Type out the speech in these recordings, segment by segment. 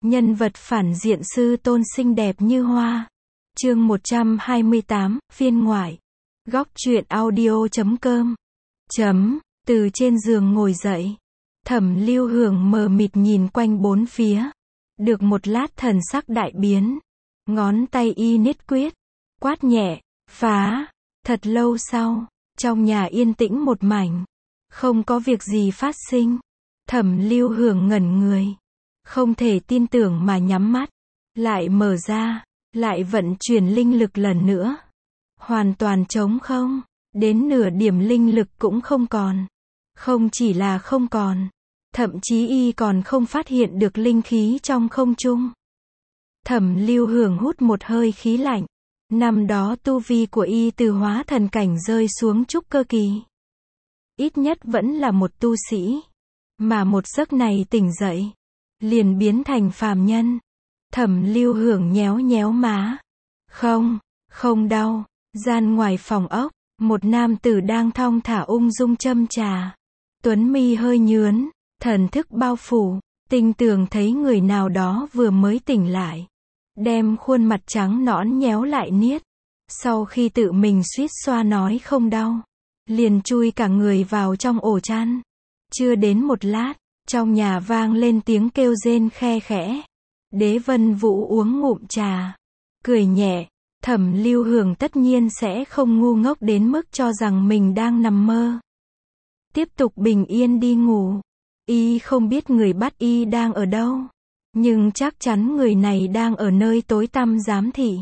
Nhân vật phản diện sư tôn xinh đẹp như hoa. Chương 128, phiên ngoại. Góc truyện audio.com. Từ trên giường ngồi dậy. Thẩm Lưu Hưởng mờ mịt nhìn quanh bốn phía. Được một lát thần sắc đại biến. Ngón tay y niết quyết. Quát nhẹ, phá. Thật lâu sau, trong nhà yên tĩnh một mảnh. Không có việc gì phát sinh. Thẩm Lưu Hưởng ngẩn người. Không thể tin tưởng mà nhắm mắt. Lại mở ra. Lại vận chuyển linh lực lần nữa. Hoàn toàn trống không. Đến nửa điểm linh lực cũng không còn. Không chỉ là không còn. Thậm chí y còn không phát hiện được linh khí trong không trung. Thẩm Lưu Hưởng hút một hơi khí lạnh. Năm đó tu vi của y từ hóa thần cảnh rơi xuống trúc cơ kỳ. Ít nhất vẫn là một tu sĩ. Mà một giấc này tỉnh dậy. Liền biến thành phàm nhân. Thẩm Lưu Hưởng nhéo nhéo má. Không đau. Gian ngoài phòng ốc, một nam tử đang thong thả ung dung châm trà. Tuấn mi hơi nhướn, thần thức bao phủ, tinh tường thấy người nào đó vừa mới tỉnh lại. Đem khuôn mặt trắng nõn nhéo lại niết. Sau khi tự mình suýt xoa nói không đau, liền chui cả người vào trong ổ chăn. Chưa đến một lát, trong nhà vang lên tiếng kêu rên khe khẽ. Đế Vân Vũ uống ngụm trà, cười nhẹ. Thẩm Lưu Hưởng tất nhiên sẽ không ngu ngốc đến mức cho rằng mình đang nằm mơ. Tiếp tục bình yên đi ngủ. Y không biết người bắt y đang ở đâu. Nhưng chắc chắn người này đang ở nơi tối tăm giám thị.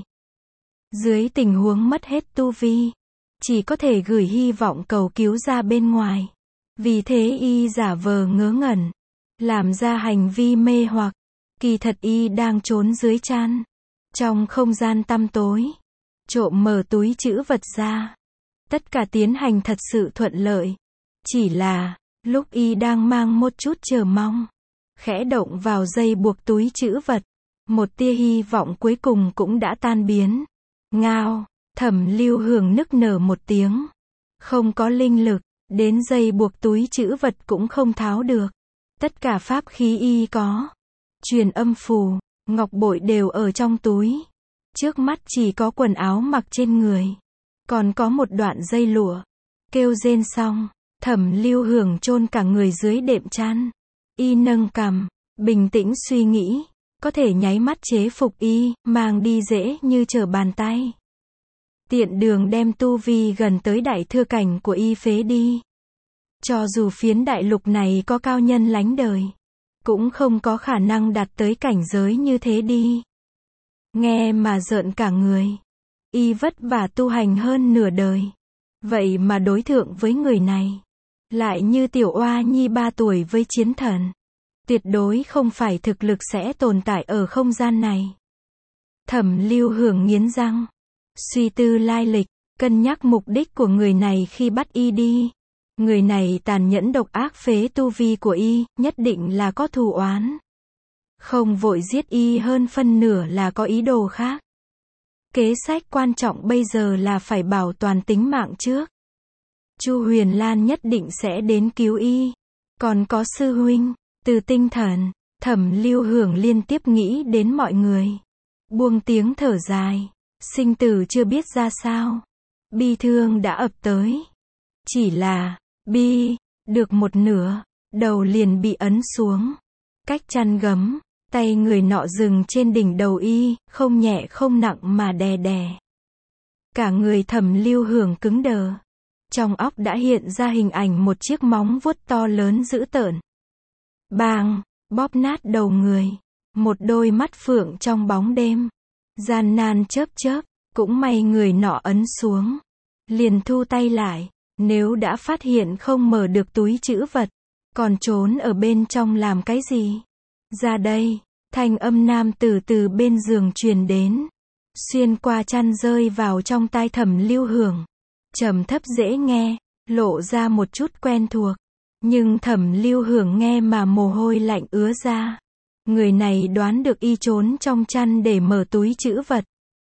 Dưới tình huống mất hết tu vi, chỉ có thể gửi hy vọng cầu cứu ra bên ngoài. Vì thế y giả vờ ngớ ngẩn, làm ra hành vi mê hoặc. Kỳ thật y đang trốn dưới chăn. Trong không gian tăm tối, trộm mở túi trữ vật ra. Tất cả tiến hành thật sự thuận lợi. Chỉ là, lúc y đang mang một chút chờ mong, khẽ động vào dây buộc túi trữ vật, một tia hy vọng cuối cùng cũng đã tan biến. Ngao, Thẩm Lưu Hưởng nức nở một tiếng. Không có linh lực, đến dây buộc túi trữ vật cũng không tháo được. Tất cả pháp khí y có, truyền âm phù, ngọc bội đều ở trong túi. Trước mắt chỉ có quần áo mặc trên người. Còn có một đoạn dây lụa. Kêu rên xong, Thẩm Lưu Hưởng chôn cả người dưới đệm chăn. Y nâng cằm, bình tĩnh suy nghĩ. Có thể nháy mắt chế phục y, mang đi dễ như trở bàn tay. Tiện đường đem tu vi gần tới đại thừa cảnh của y phế đi. Cho dù phiến đại lục này có cao nhân lánh đời, cũng không có khả năng đạt tới cảnh giới như thế đi. Nghe mà rợn cả người. Y vất vả tu hành hơn nửa đời. Vậy mà đối thượng với người này. Lại như tiểu oa nhi 3 tuổi với chiến thần. Tuyệt đối không phải thực lực sẽ tồn tại ở không gian này. Thẩm Lưu Hưởng nghiến răng. Suy tư lai lịch, cân nhắc mục đích của người này khi bắt y đi. Người này tàn nhẫn độc ác phế tu vi của y, nhất định là có thù oán. Không vội giết y hơn phân nửa là có ý đồ khác. Kế sách quan trọng bây giờ là phải bảo toàn tính mạng trước. Chu Huyền Lan nhất định sẽ đến cứu y. Còn có sư huynh, từ tinh thần, Thẩm Lưu Hưởng liên tiếp nghĩ đến mọi người. Buông tiếng thở dài. Sinh tử chưa biết ra sao. Bi thương đã ập tới. Chỉ là, được một nửa, đầu liền bị ấn xuống. Cách chăn gấm, tay người nọ dừng trên đỉnh đầu y, không nhẹ không nặng mà đè đè. Cả người Thẩm Lưu Hưởng cứng đờ. Trong óc đã hiện ra hình ảnh một chiếc móng vuốt to lớn dữ tợn. Bang, bóp nát đầu người. Một đôi mắt phượng trong bóng đêm. Gian nan chớp chớp, cũng may người nọ ấn xuống. Liền thu tay lại. Nếu đã phát hiện không mở được túi trữ vật, còn trốn ở bên trong làm cái gì? Ra đây, thanh âm nam tử từ bên giường truyền đến. Xuyên qua chăn rơi vào trong tai Thẩm Lưu Hưởng. Trầm thấp dễ nghe, lộ ra một chút quen thuộc. Nhưng Thẩm Lưu Hưởng nghe mà mồ hôi lạnh ứa ra. Người này đoán được y trốn trong chăn để mở túi trữ vật.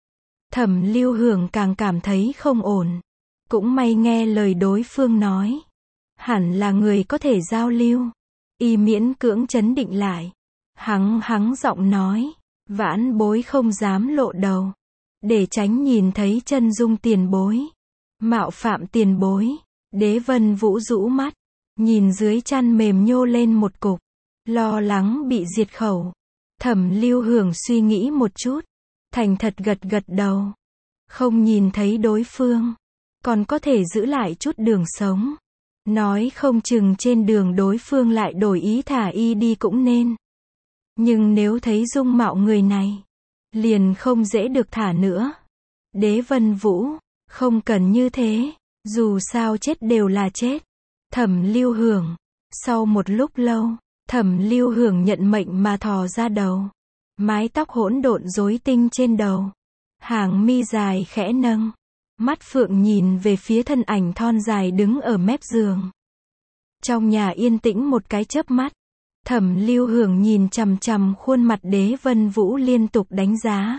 Thẩm Lưu Hưởng càng cảm thấy không ổn. Cũng may nghe lời đối phương nói. Hẳn là người có thể giao lưu. Y miễn cưỡng trấn định lại. Hắng giọng nói. Vãn bối không dám lộ đầu. Để tránh nhìn thấy chân dung tiền bối. Mạo phạm tiền bối. Đế Vân Vũ rũ mắt. Nhìn dưới chăn mềm nhô lên một cục. Lo lắng bị diệt khẩu. Thẩm Lưu Hưởng suy nghĩ một chút. Thành thật gật đầu. Không nhìn thấy đối phương. Còn có thể giữ lại chút đường sống. Nói không chừng trên đường đối phương lại đổi ý thả y đi cũng nên. Nhưng nếu thấy dung mạo người này, liền không dễ được thả nữa. Đế Vân Vũ, không cần như thế, dù sao chết đều là chết. Thẩm Lưu Hưởng, sau một lúc lâu, Thẩm Lưu Hưởng nhận mệnh mà thò ra đầu. Mái tóc hỗn độn rối tinh trên đầu. Hàng mi dài khẽ nâng. Mắt phượng nhìn về phía thân ảnh thon dài đứng ở mép giường. Trong nhà yên tĩnh một cái chớp mắt. Thẩm Lưu Hưởng nhìn chằm chằm khuôn mặt Đế Vân Vũ liên tục đánh giá.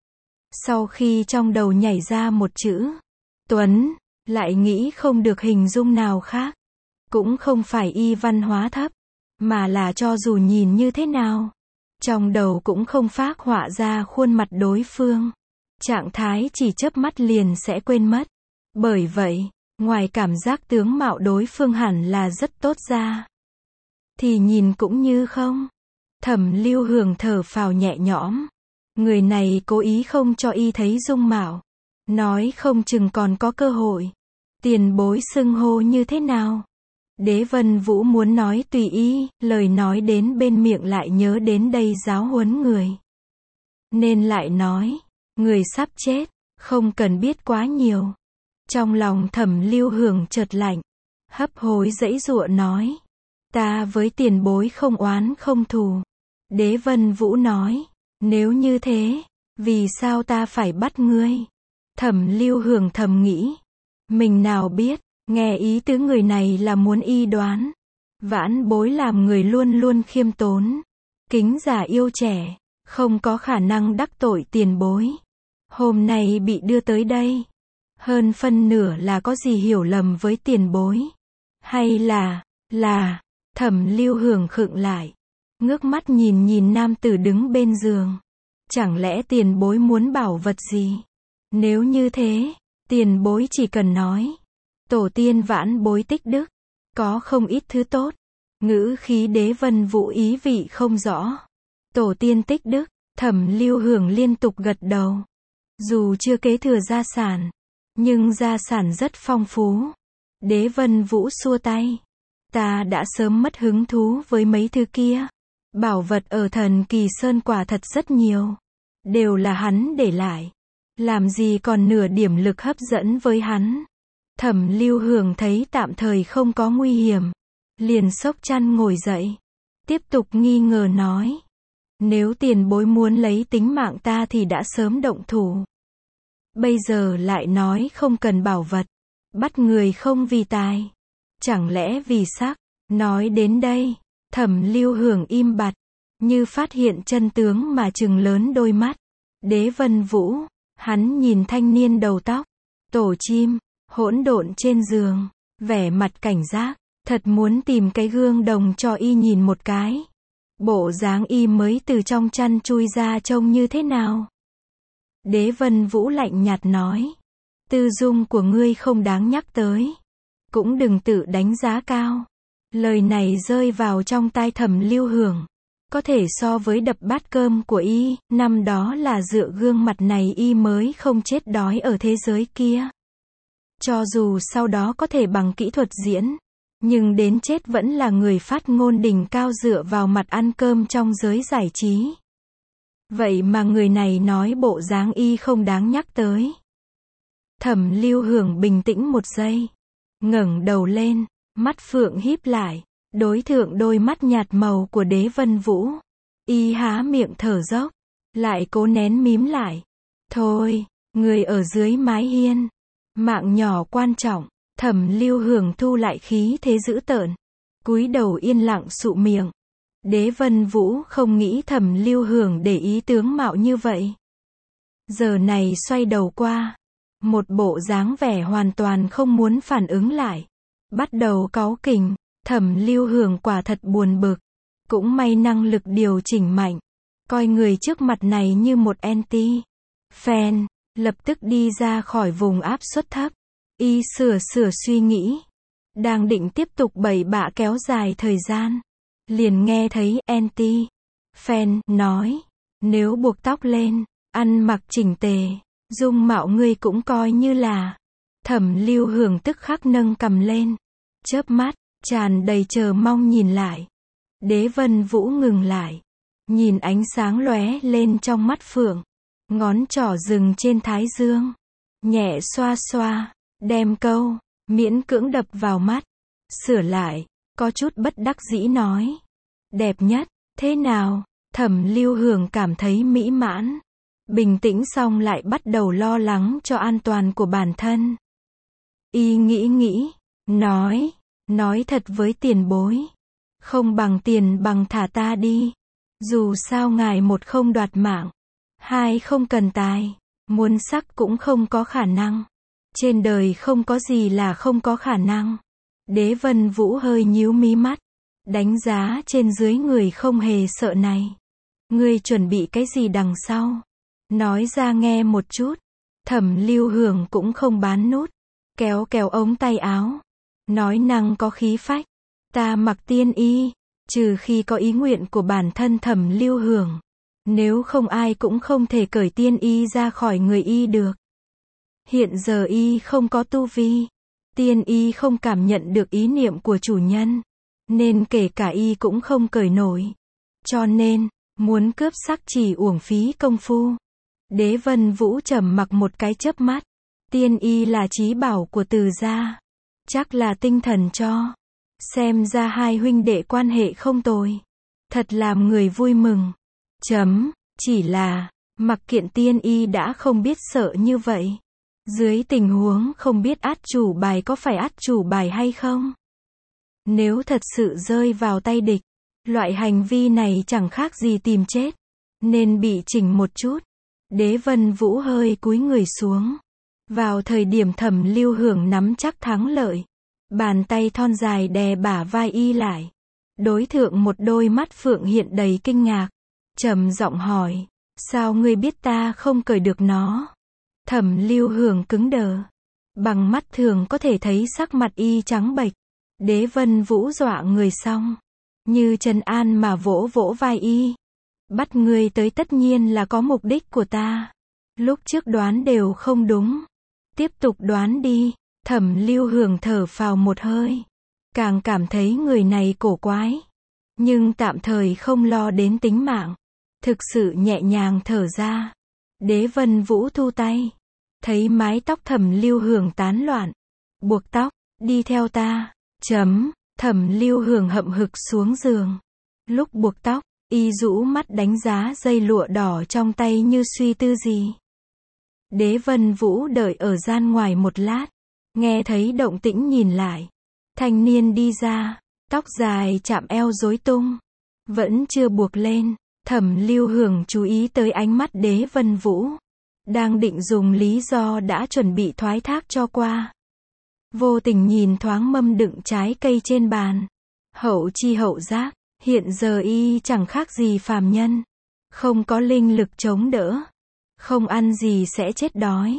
Sau khi trong đầu nhảy ra một chữ Tuấn, lại nghĩ không được hình dung nào khác. Cũng không phải y văn hóa thấp, mà là cho dù nhìn như thế nào, trong đầu cũng không phác họa ra khuôn mặt đối phương. Trạng thái chỉ chớp mắt liền sẽ quên mất. Bởi vậy, ngoài cảm giác tướng mạo đối phương hẳn là rất tốt ra, thì nhìn cũng như không. Thẩm Lưu Hưởng thở phào nhẹ nhõm. Người này cố ý không cho y thấy dung mạo. Nói không chừng còn có cơ hội. Tiền bối xưng hô như thế nào? Đế Vân Vũ muốn nói tùy ý, lời nói đến bên miệng lại nhớ đến đây giáo huấn người. Nên lại nói, người sắp chết, không cần biết quá nhiều. Trong lòng Thẩm Lưu Hưởng chợt lạnh, hấp hối giãy giụa nói. Ta với tiền bối không oán không thù. Đế Vân Vũ nói, nếu như thế, vì sao ta phải bắt ngươi? Thẩm Lưu Hưởng thầm nghĩ. Mình nào biết, nghe ý tứ người này là muốn y đoán. Vãn bối làm người luôn luôn khiêm tốn, kính già yêu trẻ, không có khả năng đắc tội tiền bối. Hôm nay bị đưa tới đây, hơn phân nửa là có gì hiểu lầm với tiền bối. Hay là, Thẩm Lưu Hưởng khựng lại, ngước mắt nhìn nam tử đứng bên giường. Chẳng lẽ tiền bối muốn bảo vật gì? Nếu như thế, tiền bối chỉ cần nói. Tổ tiên vãn bối tích đức, có không ít thứ tốt. Ngữ khí Đế Vân Vũ ý vị không rõ. Tổ tiên tích đức, Thẩm Lưu Hưởng liên tục gật đầu. Dù chưa kế thừa gia sản, nhưng gia sản rất phong phú. Đế Vân Vũ xua tay. Ta đã sớm mất hứng thú với mấy thứ kia. Bảo vật ở Thần Kỳ Sơn quả thật rất nhiều. Đều là hắn để lại. Làm gì còn nửa điểm lực hấp dẫn với hắn. Thẩm Lưu Hưởng thấy tạm thời không có nguy hiểm. Liền xốc chăn ngồi dậy. Tiếp tục nghi ngờ nói. Nếu tiền bối muốn lấy tính mạng ta thì đã sớm động thủ. Bây giờ lại nói không cần bảo vật. Bắt người không vì tài. Chẳng lẽ vì sắc? Nói đến đây, Thẩm Lưu Hưởng im bặt. Như phát hiện chân tướng mà trừng lớn đôi mắt. Đế Vân Vũ, hắn nhìn thanh niên đầu tóc, tổ chim, hỗn độn trên giường, vẻ mặt cảnh giác, thật muốn tìm cái gương đồng cho y nhìn một cái. Bộ dáng y mới từ trong chăn chui ra trông như thế nào? Đế Vân Vũ lạnh nhạt nói, tư dung của ngươi không đáng nhắc tới, cũng đừng tự đánh giá cao. Lời này rơi vào trong tai Thẩm Lưu Hưởng, có thể so với đập bát cơm của y, năm đó là dựa gương mặt này y mới không chết đói ở thế giới kia. Cho dù sau đó có thể bằng kỹ thuật diễn, nhưng đến chết vẫn là người phát ngôn đỉnh cao dựa vào mặt ăn cơm trong giới giải trí. Vậy mà người này nói bộ dáng y không đáng nhắc tới. Thẩm Lưu Hưởng bình tĩnh một giây, ngẩng đầu lên, mắt phượng híp lại, đối thượng đôi mắt nhạt màu của Đế Vân Vũ. Y há miệng thở dốc, lại cố nén mím lại. Thôi, người ở dưới mái hiên, mạng nhỏ quan trọng. Thẩm Lưu Hưởng thu lại khí thế dữ tợn, cúi đầu yên lặng sụ miệng. Đế Vân Vũ không nghĩ Thẩm Lưu Hưởng để ý tướng mạo như vậy. Giờ này xoay đầu qua, một bộ dáng vẻ hoàn toàn không muốn phản ứng lại, bắt đầu cáu kỉnh. Thẩm Lưu Hưởng quả thật buồn bực, Cũng may năng lực điều chỉnh mạnh. Coi người trước mặt này như một anti fan, lập tức đi ra khỏi vùng áp suất thấp. Y sửa suy nghĩ. Đang định tiếp tục bậy bạ kéo dài thời gian. Liền nghe thấy anti fan nói, nếu buộc tóc lên, ăn mặc chỉnh tề, dung mạo ngươi cũng coi như là. Thẩm Lưu Hưởng tức khắc nâng cằm lên, chớp mắt, tràn đầy chờ mong nhìn lại. Đế Vân Vũ ngừng lại, nhìn ánh sáng lóe lên trong mắt phượng, ngón trỏ dừng trên thái dương, nhẹ xoa xoa, đem câu miễn cưỡng đập vào mắt, sửa lại, có chút bất đắc dĩ nói, đẹp nhất, thế nào? Thẩm Lưu Hưởng cảm thấy mỹ mãn, bình tĩnh xong lại bắt đầu lo lắng cho an toàn của bản thân. Y nghĩ, nói thật với tiền bối, không bằng tiền bằng thả ta đi. Dù sao ngài một không đoạt mạng, hai không cần tài, muốn sắc cũng không có khả năng. Trên đời không có gì là không có khả năng. Đế Vân Vũ hơi nhíu mí mắt, đánh giá trên dưới người không hề sợ này. Ngươi chuẩn bị cái gì đằng sau? Nói ra nghe một chút. Thẩm Lưu Hưởng cũng không bán nút, kéo ống tay áo, nói năng có khí phách, ta mặc tiên y, trừ khi có ý nguyện của bản thân Thẩm Lưu Hưởng, nếu không ai cũng không thể cởi tiên y ra khỏi người y được. Hiện giờ y không có tu vi, tiên y không cảm nhận được ý niệm của chủ nhân, nên kể cả y cũng không cởi nổi. Cho nên, muốn cướp sắc chỉ uổng phí công phu. Đế Vân Vũ trầm mặc một cái chớp mắt. Tiên y là chí bảo của Từ gia, chắc là tinh thần cho. Xem ra hai huynh đệ quan hệ không tồi, thật làm người vui mừng. Chỉ là, mặc kiện tiên y đã không biết sợ như vậy. Dưới tình huống không biết át chủ bài có phải át chủ bài hay không. Nếu thật sự rơi vào tay địch, loại hành vi này chẳng khác gì tìm chết, nên bị chỉnh một chút. Đế Vân Vũ hơi cúi người xuống. Vào thời điểm Thẩm Lưu Hưởng nắm chắc thắng lợi, bàn tay thon dài đè bả vai y lại. Đối thượng một đôi mắt phượng hiện đầy kinh ngạc, trầm giọng hỏi, sao ngươi biết ta không cởi được nó? Thẩm Lưu Hưởng cứng đờ, bằng mắt thường có thể thấy sắc mặt y trắng bệch. Đế Vân Vũ dọa người xong, như trấn an mà vỗ vai y. Bắt ngươi tới tất nhiên là có mục đích của ta. Lúc trước đoán đều không đúng. Tiếp tục đoán đi. Thẩm Lưu Hưởng thở phào một hơi. Càng cảm thấy người này cổ quái. Nhưng tạm thời không lo đến tính mạng. Thực sự nhẹ nhàng thở ra. Đế Vân Vũ thu tay. Thấy mái tóc Thẩm Lưu Hưởng tán loạn. Buộc tóc, đi theo ta. Thẩm Lưu Hưởng hậm hực xuống giường. Lúc buộc tóc, y rũ mắt đánh giá dây lụa đỏ trong tay như suy tư gì. Đế Vân Vũ đợi ở gian ngoài một lát, nghe thấy động tĩnh nhìn lại. Thanh niên đi ra, tóc dài chạm eo rối tung, vẫn chưa buộc lên. Thẩm Lưu Hưởng chú ý tới ánh mắt Đế Vân Vũ, đang định dùng lý do đã chuẩn bị thoái thác cho qua. Vô tình nhìn thoáng mâm đựng trái cây trên bàn. Hậu chi hậu giác, hiện giờ y chẳng khác gì phàm nhân, không có linh lực chống đỡ, không ăn gì sẽ chết đói.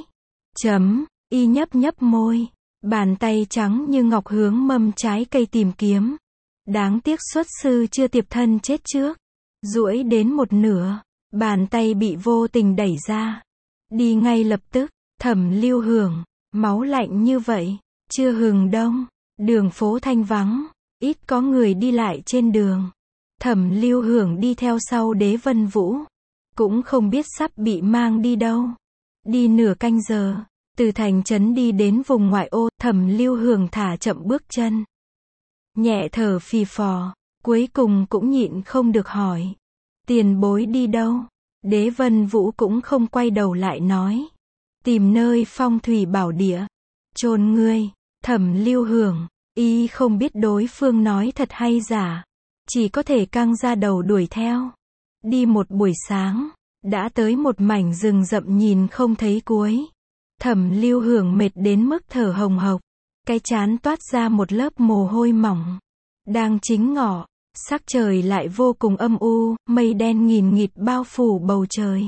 Y nhấp môi, bàn tay trắng như ngọc hướng mâm trái cây tìm kiếm. Đáng tiếc xuất sư chưa tiệp thân chết trước. Duỗi đến một nửa, bàn tay bị vô tình đẩy ra. Đi ngay lập tức. Thẩm Lưu Hưởng, máu lạnh như vậy, chưa hừng đông, đường phố thanh vắng, ít có người đi lại trên đường. Thẩm Lưu Hưởng đi theo sau Đế Vân Vũ, cũng không biết sắp bị mang đi đâu. Đi nửa canh giờ, từ thành trấn đi đến vùng ngoại ô, Thẩm Lưu Hưởng thả chậm bước chân. Nhẹ thở phì phò, cuối cùng cũng nhịn không được hỏi. Tiền bối đi đâu? Đế Vân Vũ cũng không quay đầu lại nói. Tìm nơi phong thủy bảo địa, chôn ngươi. Thẩm Lưu Hưởng, y không biết đối phương nói thật hay giả, chỉ có thể căng ra đầu đuổi theo. Đi một buổi sáng, đã tới một mảnh rừng rậm nhìn không thấy cuối. Thẩm Lưu Hưởng mệt đến mức thở hồng hộc, cái trán toát ra một lớp mồ hôi mỏng. Đang chính ngọ, Sắc trời lại vô cùng âm u, mây đen nghìn nghịt bao phủ bầu trời.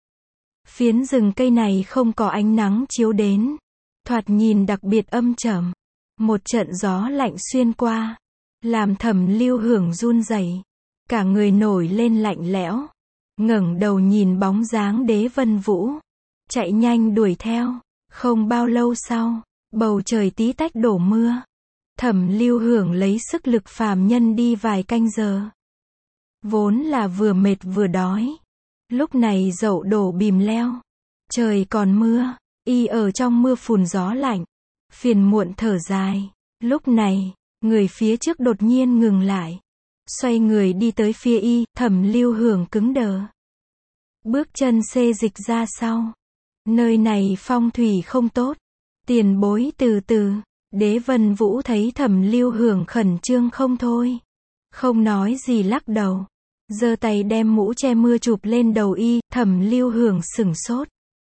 Phiến rừng cây này không có ánh nắng chiếu đến, thoạt nhìn đặc biệt âm trầm. Một trận gió lạnh xuyên qua, làm Thẩm Lưu Hưởng run rẩy, cả người nổi lên lạnh lẽo, ngẩng đầu nhìn bóng dáng Đế Vân Vũ, chạy nhanh đuổi theo. Không bao lâu sau, bầu trời tí tách đổ mưa. Thẩm Lưu Hưởng lấy sức lực phàm nhân đi vài canh giờ. Vốn là vừa mệt vừa đói. Lúc này dậu đổ bìm leo. Trời còn mưa, y ở trong mưa phùn gió lạnh. Phiền muộn thở dài. Lúc này, người phía trước đột nhiên ngừng lại. Xoay người đi tới phía y, Thẩm Lưu Hưởng cứng đờ. Bước chân xê dịch ra sau. Nơi này phong thủy không tốt. Tiền bối từ từ. Đế Vân Vũ thấy Thẩm Lưu Hưởng khẩn trương không thôi. Không nói gì lắc đầu. Giơ tay đem mũ che mưa chụp lên đầu y, Thẩm Lưu Hưởng sửng sốt.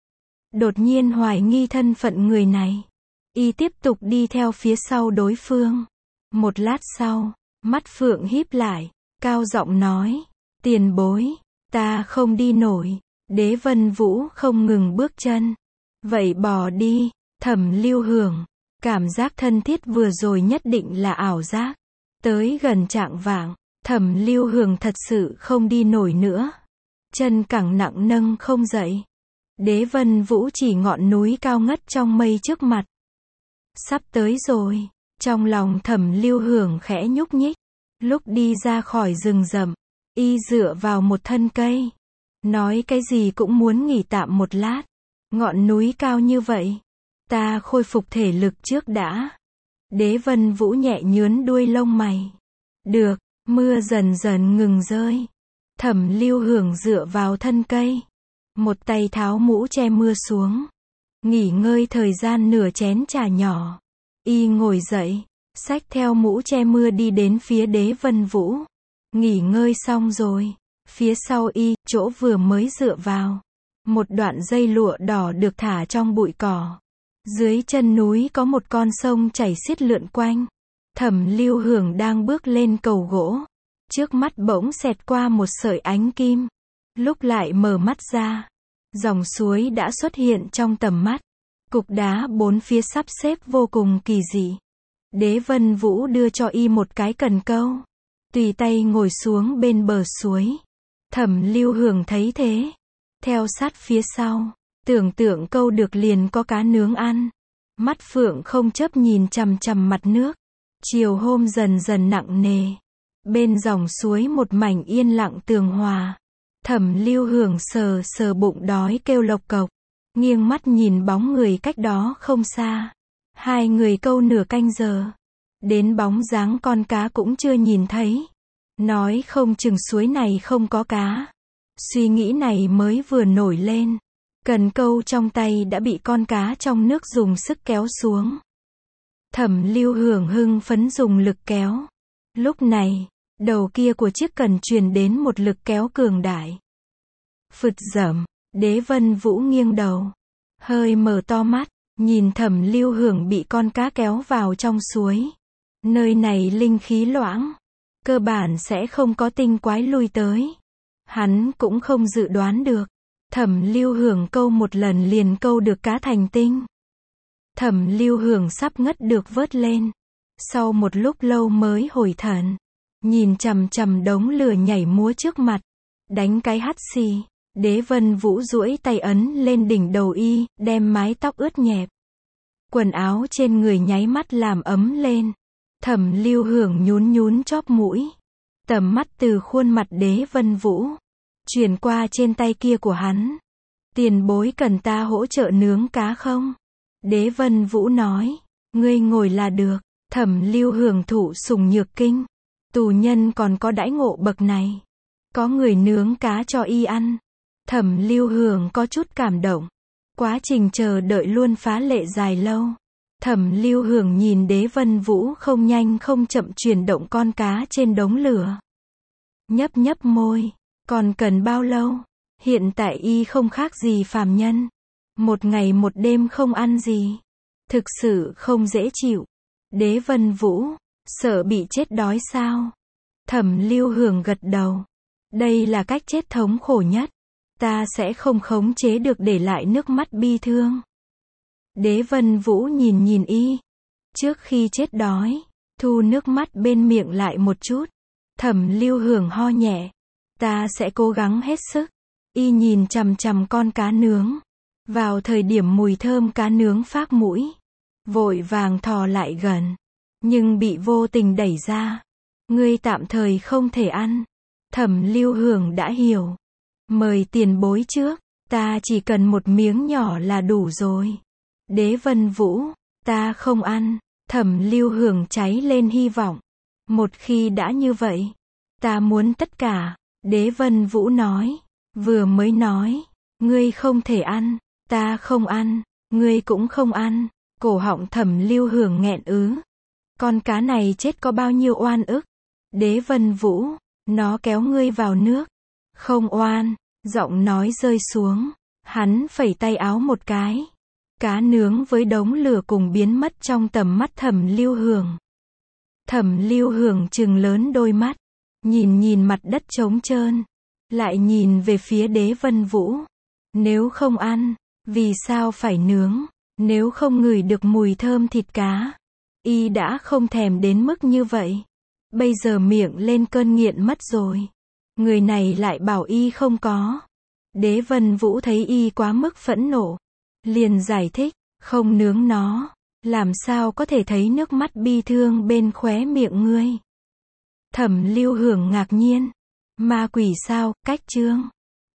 Đột nhiên hoài nghi thân phận người này. Y tiếp tục đi theo phía sau đối phương. Một lát sau, mắt phượng híp lại, cao giọng nói, tiền bối, ta không đi nổi. Đế Vân Vũ không ngừng bước chân. Vậy bỏ đi. Thẩm Lưu Hưởng, cảm giác thân thiết vừa rồi nhất định là ảo giác. Tới gần chạng vạng, Thẩm Lưu Hưởng thật sự không đi nổi nữa. Chân cẳng nặng nâng không dậy. Đế Vân Vũ chỉ ngọn núi cao ngất trong mây trước mặt. Sắp tới rồi. Trong lòng Thẩm Lưu Hưởng khẽ nhúc nhích. Lúc đi ra khỏi rừng rậm, y dựa vào một thân cây. Nói cái gì cũng muốn nghỉ tạm một lát. Ngọn núi cao như vậy, ta khôi phục thể lực trước đã. Đế Vân Vũ nhẹ nhướn đuôi lông mày. Được, mưa dần dần ngừng rơi. Thẩm Lưu Hưởng dựa vào thân cây. Một tay tháo mũ che mưa xuống. Nghỉ ngơi thời gian nửa chén trà nhỏ. Y ngồi dậy, xách theo mũ che mưa đi đến phía Đế Vân Vũ. Nghỉ ngơi xong rồi. Phía sau y, chỗ vừa mới dựa vào. Một đoạn dây lụa đỏ được thả trong bụi cỏ. Dưới chân núi có một con sông chảy xiết lượn quanh. Thẩm Lưu Hưởng đang bước lên cầu gỗ. Trước mắt bỗng xẹt qua một sợi ánh kim. Lúc lại mở mắt ra, dòng suối đã xuất hiện trong tầm mắt. Cục đá bốn phía sắp xếp vô cùng kỳ dị. Đế Vân Vũ đưa cho y một cái cần câu. Tùy tay ngồi xuống bên bờ suối. Thẩm Lưu Hưởng thấy thế, theo sát phía sau, tưởng tượng câu được liền có cá nướng ăn. Mắt phượng không chớp nhìn chằm chằm mặt nước. Chiều hôm dần dần nặng nề. Bên dòng suối một mảnh yên lặng tường hòa. Thẩm Lưu Hưởng sờ sờ bụng đói kêu lộc cộc. Nghiêng mắt nhìn bóng người cách đó không xa. Hai người câu nửa canh giờ. Đến bóng dáng con cá cũng chưa nhìn thấy. Nói không chừng suối này không có cá. Suy nghĩ này mới vừa nổi lên. Cần câu trong tay đã bị con cá trong nước dùng sức kéo xuống. Thẩm Lưu Hưởng hưng phấn dùng lực kéo. Lúc này, đầu kia của chiếc cần truyền đến một lực kéo cường đại. Phụt dầm, Đế Vân Vũ nghiêng đầu. Hơi mở to mắt, nhìn Thẩm Lưu Hưởng bị con cá kéo vào trong suối. Nơi này linh khí loãng. Cơ bản sẽ không có tinh quái lui tới. Hắn cũng không dự đoán được. Thẩm Lưu Hưởng câu một lần liền câu được cá thành tinh. Thẩm Lưu Hưởng sắp ngất được vớt lên. Sau một lúc lâu mới hồi thần. Nhìn chằm chằm đống lửa nhảy múa trước mặt. Đánh cái hắt xì. Đế Vân Vũ duỗi tay ấn lên đỉnh đầu y, đem mái tóc ướt nhẹp. Quần áo trên người nháy mắt làm ấm lên. Thẩm Lưu Hưởng nhún nhún chóp mũi. Tầm mắt từ khuôn mặt Đế Vân Vũ chuyển qua trên tay kia của hắn. Tiền bối cần ta hỗ trợ nướng cá không? Đế Vân Vũ nói. Ngươi ngồi là được. Thẩm Lưu Hưởng thụ sủng nhược kinh. Tù nhân còn có đãi ngộ bậc này. Có người nướng cá cho y ăn. Thẩm Lưu Hưởng có chút cảm động. Quá trình chờ đợi luôn phá lệ dài lâu. Thẩm Lưu Hưởng nhìn Đế Vân Vũ không nhanh không chậm chuyển động con cá trên đống lửa. Nhấp nhấp môi. Còn cần bao lâu? Hiện tại y không khác gì phàm nhân. Một ngày một đêm không ăn gì. Thực sự không dễ chịu. Đế Vân Vũ, sợ bị chết đói sao? Thẩm Lưu Hưởng gật đầu. Đây là cách chết thống khổ nhất. Ta sẽ không khống chế được để lại nước mắt bi thương. Đế Vân Vũ nhìn nhìn y. Trước khi chết đói, thu nước mắt bên miệng lại một chút. Thẩm Lưu Hưởng ho nhẹ. Ta sẽ cố gắng hết sức. Y nhìn chằm chằm con cá nướng. Vào thời điểm mùi thơm cá nướng phác mũi, vội vàng thò lại gần, nhưng bị vô tình đẩy ra. Ngươi tạm thời không thể ăn. Thẩm Lưu Hưởng đã hiểu. Mời tiền bối trước, ta chỉ cần một miếng nhỏ là đủ rồi. Đế Vân Vũ, ta không ăn. Thẩm Lưu Hưởng cháy lên hy vọng. Một khi đã như vậy, ta muốn tất cả. Đế Vân Vũ nói. Vừa mới nói, ngươi không thể ăn, ta không ăn, ngươi cũng không ăn. Cổ họng Thẩm Lưu Hưởng nghẹn ứ. Con cá này chết có bao nhiêu oan ức. Đế Vân Vũ, nó kéo ngươi vào nước. Không oan. Giọng nói rơi xuống. Hắn phẩy tay áo một cái. Cá nướng với đống lửa cùng biến mất trong tầm mắt Thẩm Lưu Hưởng. Thẩm Lưu Hưởng trừng lớn đôi mắt, nhìn nhìn mặt đất trống trơn, lại nhìn về phía Đế Vân Vũ. Nếu không ăn, vì sao phải nướng? Nếu không ngửi được mùi thơm thịt cá, y đã không thèm đến mức như vậy. Bây giờ miệng lên cơn nghiện mất rồi. Người này lại bảo y không có. Đế Vân Vũ thấy y quá mức phẫn nộ, liền giải thích, không nướng nó, làm sao có thể thấy nước mắt bi thương bên khóe miệng ngươi. Thẩm Lưu Hưởng ngạc nhiên. Ma quỷ sao, cách chương